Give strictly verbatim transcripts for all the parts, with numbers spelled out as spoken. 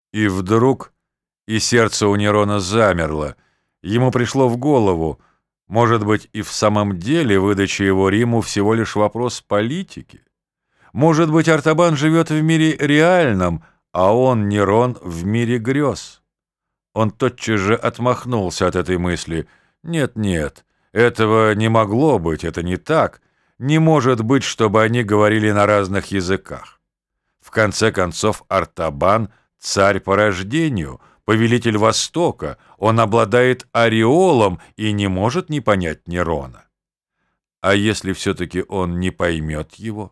И вдруг и сердце у Нерона замерло. Ему пришло в голову, может быть, и в самом деле выдача его Риму всего лишь вопрос политики. Может быть, Артабан живет в мире реальном, а он, Нерон, в мире грез. Он тотчас же отмахнулся от этой мысли. Нет-нет, этого не могло быть, это не так. Не может быть, чтобы они говорили на разных языках. В конце концов, Артабан — царь по рождению, повелитель Востока, он обладает ореолом и не может не понять Нерона. А если все-таки он не поймет его?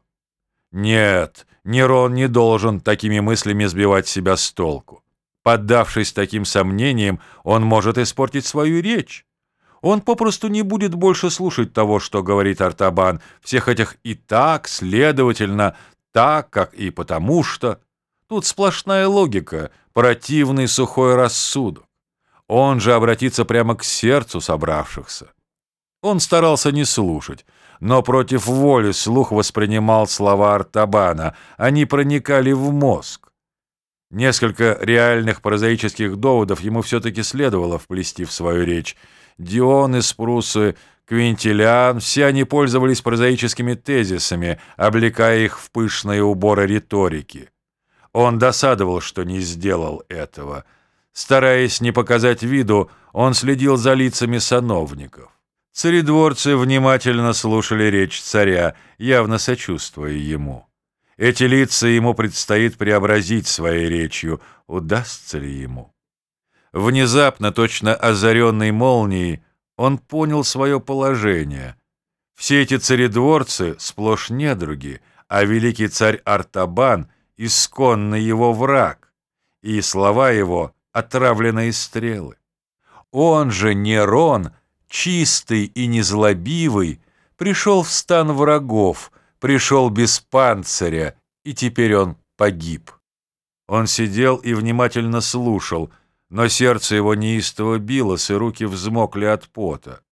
Нет, Нерон не должен такими мыслями сбивать себя с толку. Поддавшись таким сомнениям, он может испортить свою речь. Он попросту не будет больше слушать того, что говорит Артабан, всех этих «и так», следовательно, «так», как и «потому что». Тут сплошная логика, противный сухой рассудок. Он же обратится прямо к сердцу собравшихся. Он старался не слушать, но против воли слух воспринимал слова Артабана, они проникали в мозг. Несколько реальных прозаических доводов ему все-таки следовало вплести в свою речь. Дион из Прусы, Квинтилиан — все они пользовались прозаическими тезисами, облекая их в пышные уборы риторики. Он досадовал, что не сделал этого. Стараясь не показать виду, он следил за лицами сановников. Царедворцы внимательно слушали речь царя, явно сочувствуя ему. Эти лица ему предстоит преобразить своей речью. Удастся ли ему? Внезапно, точно озаренный молнией, он понял свое положение. Все эти царедворцы сплошь недруги, а великий царь Артабан — исконный его враг, и слова его — отравленные стрелы. Он же, Нерон, чистый и незлобивый, пришел в стан врагов, пришел без панциря, и теперь он погиб. Он сидел и внимательно слушал, но сердце его неистово билось, и руки взмокли от пота.